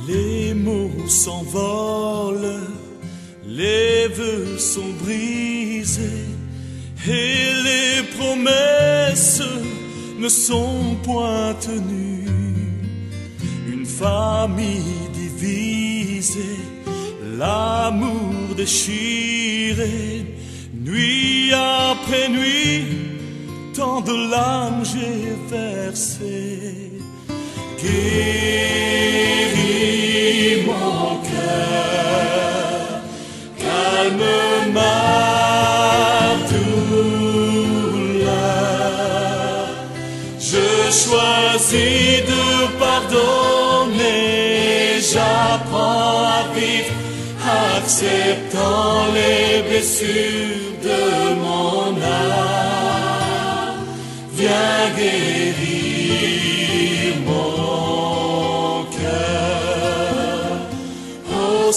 Les mots s'envolent, les vœux sont brisés et les promesses ne sont point tenues. Une famille divisée, l'amour déchiré, nuit après nuit, tant de larmes j'ai versé. Guéris mon cœur, calme ma douleur. Je choisis de pardonner, j'apprends à vivre, acceptant les blessures de mon âme. Viens guérir mon cœur, ô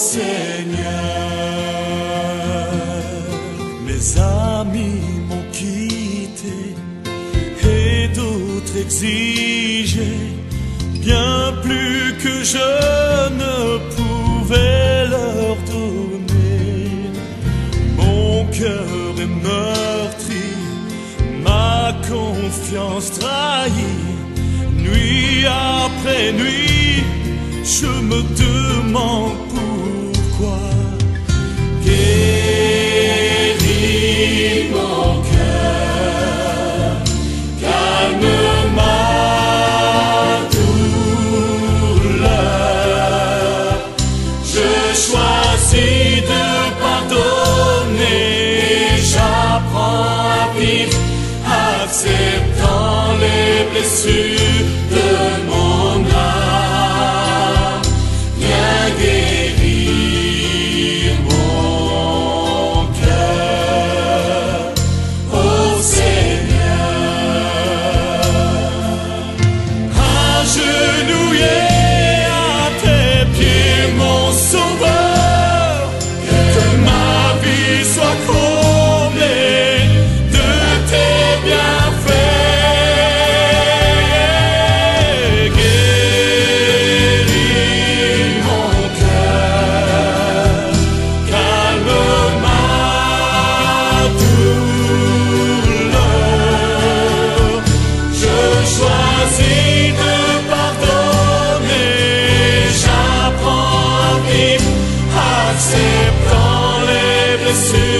Seigneur. Mes amis m'ont quitté et d'autres exigé bien plus que je ne pouvais leur donner. Mon cœur est meurtri, ma confiance trahie. Nuit après nuit, je me demande pourquoi. Guéris mon cœur, calme ma douleur. Je choisis de pardonner, j'apprends à vivre, acceptant les blessures de mon âme. Viens guérir mon cœur, ô Seigneur. Agenouillé à tes pieds, mon Sauveur, que ma vie soit comblée de tes bienfaits. Guéris mon cœur, calme ma douleur. Je choisis de pardonner, j'apprends à vivre, acceptant les blessures